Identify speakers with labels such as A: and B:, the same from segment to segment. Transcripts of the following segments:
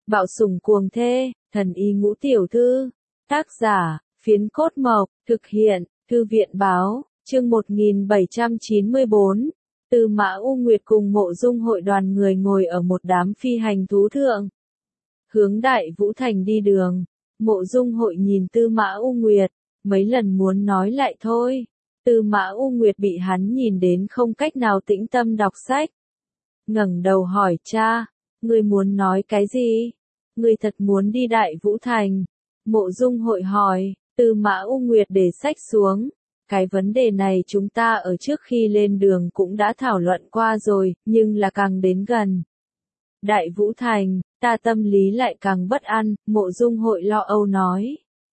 A: Bạo sủng cuồng thê, thần y ngũ tiểu thư. Tác giả, Phiến Cốt Mộc, thực hiện, Thư viện báo, chương 1794. Tư Mã U Nguyệt cùng Mộ Dung Hội đoàn người ngồi ở một đám phi hành thú thượng. Hướng Đại Vũ Thành đi đường, Mộ Dung Hội nhìn Tư Mã U Nguyệt, mấy lần muốn nói lại thôi. Tư Mã U Nguyệt bị hắn nhìn đến không cách nào tĩnh tâm đọc sách. Ngẩng đầu hỏi cha, ngươi muốn nói cái gì? Ngươi thật muốn đi Đại Vũ Thành? Mộ Dung Hội hỏi. Tư Mã U Nguyệt để sách xuống. Cái vấn đề này chúng ta ở trước khi lên đường cũng đã thảo luận qua rồi, nhưng là càng đến gần Đại Vũ Thành, ta tâm lý lại càng bất an, Mộ Dung Hội lo âu nói.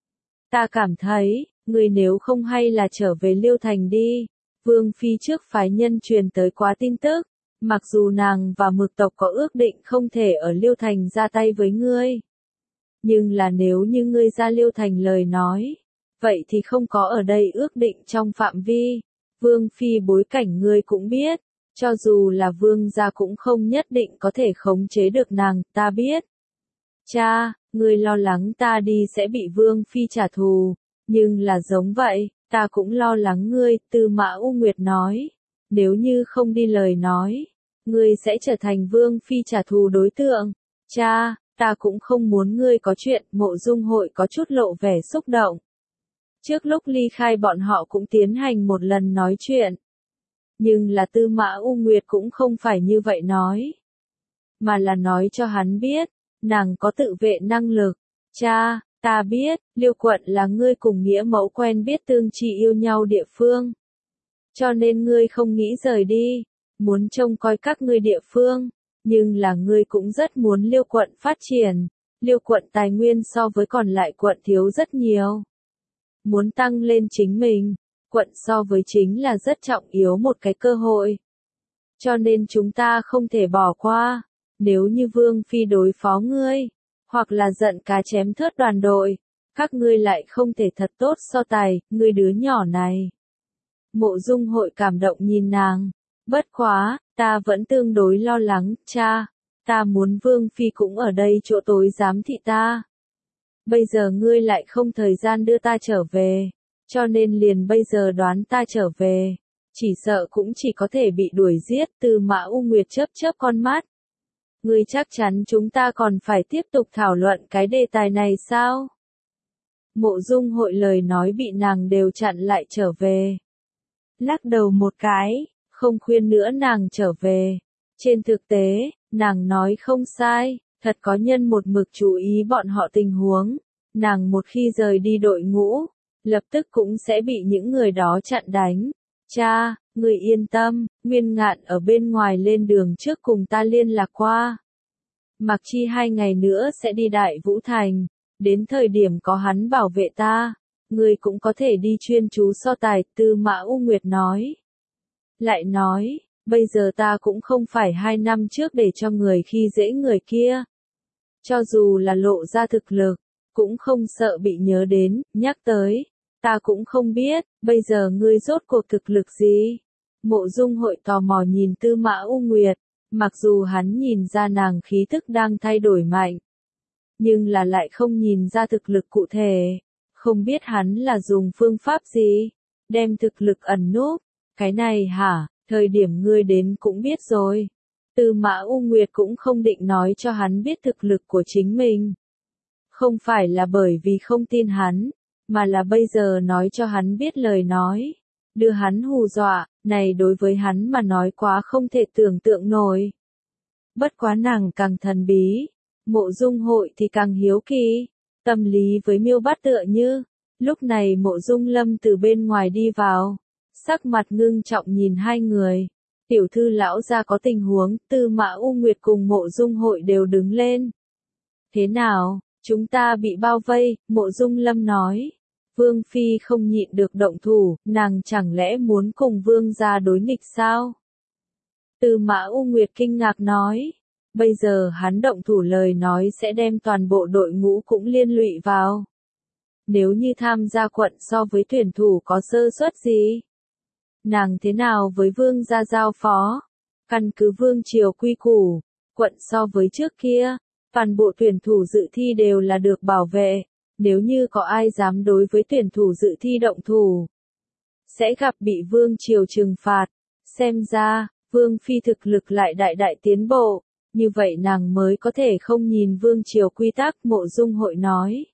A: Ta cảm thấy, ngươi nếu không hay là trở về Liêu Thành đi. Vương Phi trước phái nhân truyền tới quá tin tức, mặc dù nàng và Mực tộc có ước định không thể ở Liêu Thành ra tay với ngươi. Nhưng là nếu như ngươi ra Liêu Thành lời nói, vậy thì không có ở đây ước định trong phạm vi. Vương Phi bối cảnh ngươi cũng biết, cho dù là vương gia cũng không nhất định có thể khống chế được nàng, ta biết. Cha, ngươi lo lắng ta đi sẽ bị Vương Phi trả thù, nhưng là giống vậy, ta cũng lo lắng ngươi, Tư Mã U Nguyệt nói. Nếu như không đi lời nói, ngươi sẽ trở thành Vương Phi trả thù đối tượng. Cha, ta cũng không muốn ngươi có chuyện, Mộ Dung Hội có chút lộ vẻ xúc động. Trước lúc ly khai bọn họ cũng tiến hành một lần nói chuyện. Nhưng là Tư Mã U Nguyệt cũng không phải như vậy nói. Mà là nói cho hắn biết, nàng có tự vệ năng lực. Cha, ta biết, Liêu quận là ngươi cùng nghĩa mẫu quen biết tương tri yêu nhau địa phương. Cho nên ngươi không nghĩ rời đi, muốn trông coi các ngươi địa phương. Nhưng là ngươi cũng rất muốn Liêu quận phát triển. Liêu quận tài nguyên so với còn lại quận thiếu rất nhiều. Muốn tăng lên chính mình, quận so với chính là rất trọng yếu một cái cơ hội. Cho nên chúng ta không thể bỏ qua. Nếu như Vương Phi đối phó ngươi, hoặc là giận cá chém thớt đoàn đội, các ngươi lại không thể thật tốt so tài, ngươi đứa nhỏ này. Mộ Dung Hội cảm động nhìn nàng. Bất quá, ta vẫn tương đối lo lắng, cha. Ta muốn Vương Phi cũng ở đây chỗ tối giám thị ta. Bây giờ ngươi lại không thời gian đưa ta trở về, cho nên liền bây giờ đoán ta trở về. Chỉ sợ cũng chỉ có thể bị đuổi giết. Tư Mã U Nguyệt chớp chớp con mắt. Ngươi chắc chắn chúng ta còn phải tiếp tục thảo luận cái đề tài này sao? Mộ Dung Hội lời nói bị nàng đều chặn lại trở về. Lắc đầu một cái, không khuyên nữa nàng trở về. Trên thực tế, nàng nói không sai, thật có nhân một mực chú ý bọn họ tình huống. Nàng một khi rời đi đội ngũ, lập tức cũng sẽ bị những người đó chặn đánh. Cha, người yên tâm, Nguyên Ngạn ở bên ngoài lên đường trước cùng ta liên lạc qua. Mặc chi 2 ngày nữa sẽ đi Đại Vũ Thành, đến thời điểm có hắn bảo vệ ta, người cũng có thể đi chuyên chú so tài, Tư Mã U Nguyệt nói. Lại nói, bây giờ ta cũng không phải 2 năm trước để cho người khi dễ người kia. Cho dù là lộ ra thực lực, cũng không sợ bị nhớ đến, nhắc tới. Ta cũng không biết, bây giờ ngươi rốt cuộc thực lực gì? Mộ Dung Hội tò mò nhìn Tư Mã U Nguyệt, mặc dù hắn nhìn ra nàng khí thức đang thay đổi mạnh. Nhưng là lại không nhìn ra thực lực cụ thể. Không biết hắn là dùng phương pháp gì? Đem thực lực ẩn núp. Cái này hả, thời điểm ngươi đến cũng biết rồi. Tư Mã U Nguyệt cũng không định nói cho hắn biết thực lực của chính mình. Không phải là bởi vì không tin hắn, mà là bây giờ nói cho hắn biết lời nói. Đưa hắn hù dọa, này đối với hắn mà nói quá không thể tưởng tượng nổi. Bất quá nàng càng thần bí, Mộ Dung Hội thì càng hiếu kỳ. Tâm lý với Miêu Bát tựa như. Lúc này Mộ Dung Lâm từ bên ngoài đi vào, sắc mặt ngưng trọng nhìn hai người. Tiểu thư lão gia có tình huống, Tư Mã U Nguyệt cùng Mộ Dung Hội đều đứng lên. Thế nào, chúng ta bị bao vây, Mộ Dung Lâm nói. Vương Phi không nhịn được động thủ, nàng chẳng lẽ muốn cùng Vương gia đối nghịch sao? Tư Mã U Nguyệt kinh ngạc nói. Bây giờ hắn động thủ lời nói sẽ đem toàn bộ đội ngũ cũng liên lụy vào. Nếu như tham gia quận so với tuyển thủ có sơ suất gì? Nàng thế nào với Vương gia giao phó? Căn cứ Vương triều quy củ, quận so với trước kia, Toàn bộ tuyển thủ dự thi đều là được bảo vệ, nếu như có ai dám đối với tuyển thủ dự thi động thủ, sẽ gặp bị vương triều trừng phạt. Xem ra, vương phi thực lực lại đại đại tiến bộ, như vậy nàng mới có thể không nhìn vương triều quy tắc, Mộ Dung Hội nói.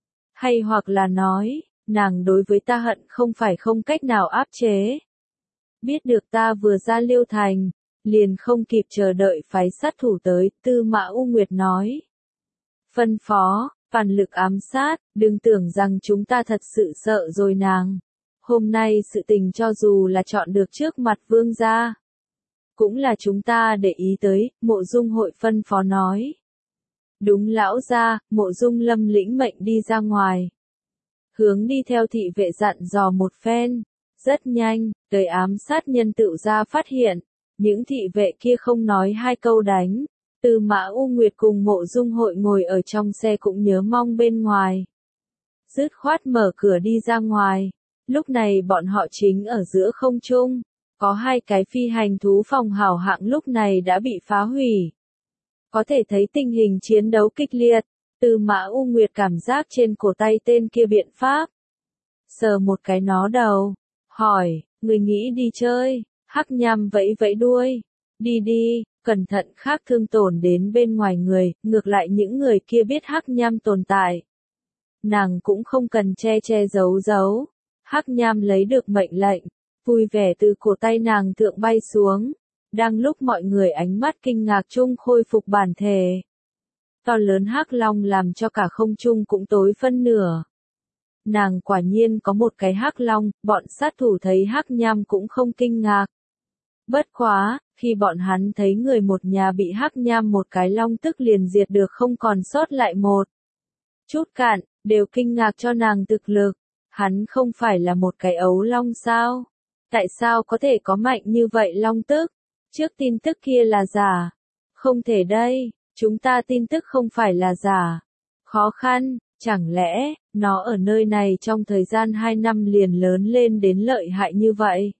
A: Hay hoặc là nói, nàng đối với ta hận không phải không cách nào áp chế. Biết được ta vừa ra Liêu Thành, liền không kịp chờ đợi phái sát thủ tới, Tư Mã U Nguyệt nói. Phân phó, toàn lực ám sát, đừng tưởng rằng chúng ta thật sự sợ rồi nàng. Hôm nay sự tình cho dù là chọn được trước mặt vương gia, cũng là chúng ta để ý tới, Mộ Dung Hội phân phó nói. Đúng lão gia, Mộ Dung Lâm lĩnh mệnh đi ra ngoài. Hướng đi theo thị vệ dặn dò một phen. Rất nhanh, tới ám sát nhân tựu ra phát hiện. Những thị vệ kia không nói hai câu đánh. Tư Mã U Nguyệt cùng Mộ Dung Hội ngồi ở trong xe cũng nhớ mong bên ngoài. Dứt khoát mở cửa đi ra ngoài. Lúc này bọn họ chính ở giữa không trung. Có hai cái phi hành thú phòng hảo hạng lúc này đã bị phá hủy. Có thể thấy tình hình chiến đấu kịch liệt. Tư Mã U Nguyệt cảm giác trên cổ tay tên kia biện pháp. Sờ một cái nó đầu. Hỏi, người nghĩ đi chơi? Hắc Nham vẫy vẫy đuôi. Đi đi, cẩn thận khác thương tổn đến bên ngoài người, ngược lại những người kia biết Hắc Nham tồn tại. Nàng cũng không cần che che giấu giấu. Hắc Nham lấy được mệnh lệnh, vui vẻ từ cổ tay nàng thượng bay xuống. Đang lúc mọi người ánh mắt kinh ngạc chung khôi phục bản thể. To lớn hắc long làm cho cả không trung cũng tối phân nửa. Nàng quả nhiên có một cái hắc long, bọn sát thủ thấy Hắc Nham cũng không kinh ngạc. Bất quá, khi bọn hắn thấy người một nhà bị Hắc Nham một cái long tức liền diệt được không còn sót lại một chút cạn, đều kinh ngạc cho nàng thực lực. Hắn không phải là một cái ấu long sao? Tại sao có thể có mạnh như vậy long tức? Trước tin tức kia là giả. Không thể đây, chúng ta tin tức không phải là giả. Khó khăn, chẳng lẽ, nó ở nơi này trong thời gian 2 năm liền lớn lên đến lợi hại như vậy?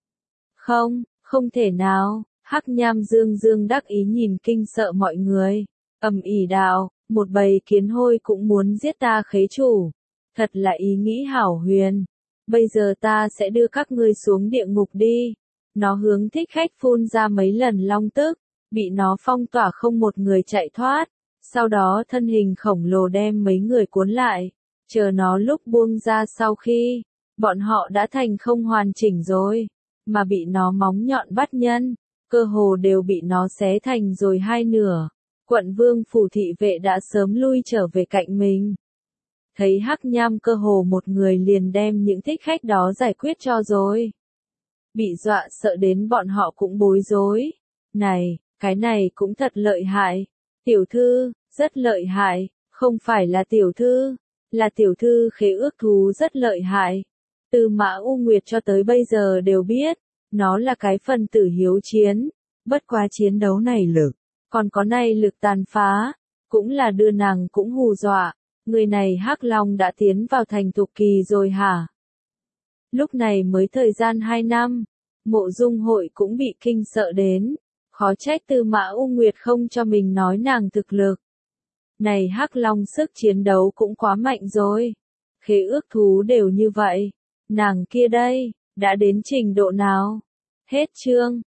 A: Không, không thể nào. Hắc Nham dương dương đắc ý nhìn kinh sợ mọi người. Ầm ỉ đạo, một bầy kiến hôi cũng muốn giết ta khế chủ. Thật là ý nghĩ hảo huyền. Bây giờ ta sẽ đưa các ngươi xuống địa ngục đi. Nó hướng thích khách phun ra mấy lần long tức, bị nó phong tỏa không một người chạy thoát. Sau đó thân hình khổng lồ đem mấy người cuốn lại. Chờ nó lúc buông ra sau khi, bọn họ đã thành không hoàn chỉnh rồi. Mà bị nó móng nhọn bắt nhân, cơ hồ đều bị nó xé thành rồi hai nửa. Quận vương phủ thị vệ đã sớm lui trở về cạnh mình. Thấy Hắc Nham cơ hồ một người liền đem những thích khách đó giải quyết cho rồi. Bị dọa sợ đến bọn họ cũng bối rối. Này, cái này cũng thật lợi hại. Tiểu thư, rất lợi hại, không phải là tiểu thư, là tiểu thư khế ước thú rất lợi hại. Tư Mã U Nguyệt cho tới bây giờ đều biết, nó là cái phần tử hiếu chiến, bất quá chiến đấu này lực, còn có này lực tàn phá, cũng là đưa nàng cũng hù dọa. Người này Hắc Long đã tiến vào thành thục kỳ rồi hả? Lúc này mới thời gian 2 năm, Mộ Dung Hội cũng bị kinh sợ đến. Khó trách Tư Mã U Nguyệt không cho mình nói nàng thực lực. Này Hắc Long sức chiến đấu cũng quá mạnh rồi. Khế ước thú đều như vậy. Nàng kia đây, đã đến trình độ nào? Hết chương.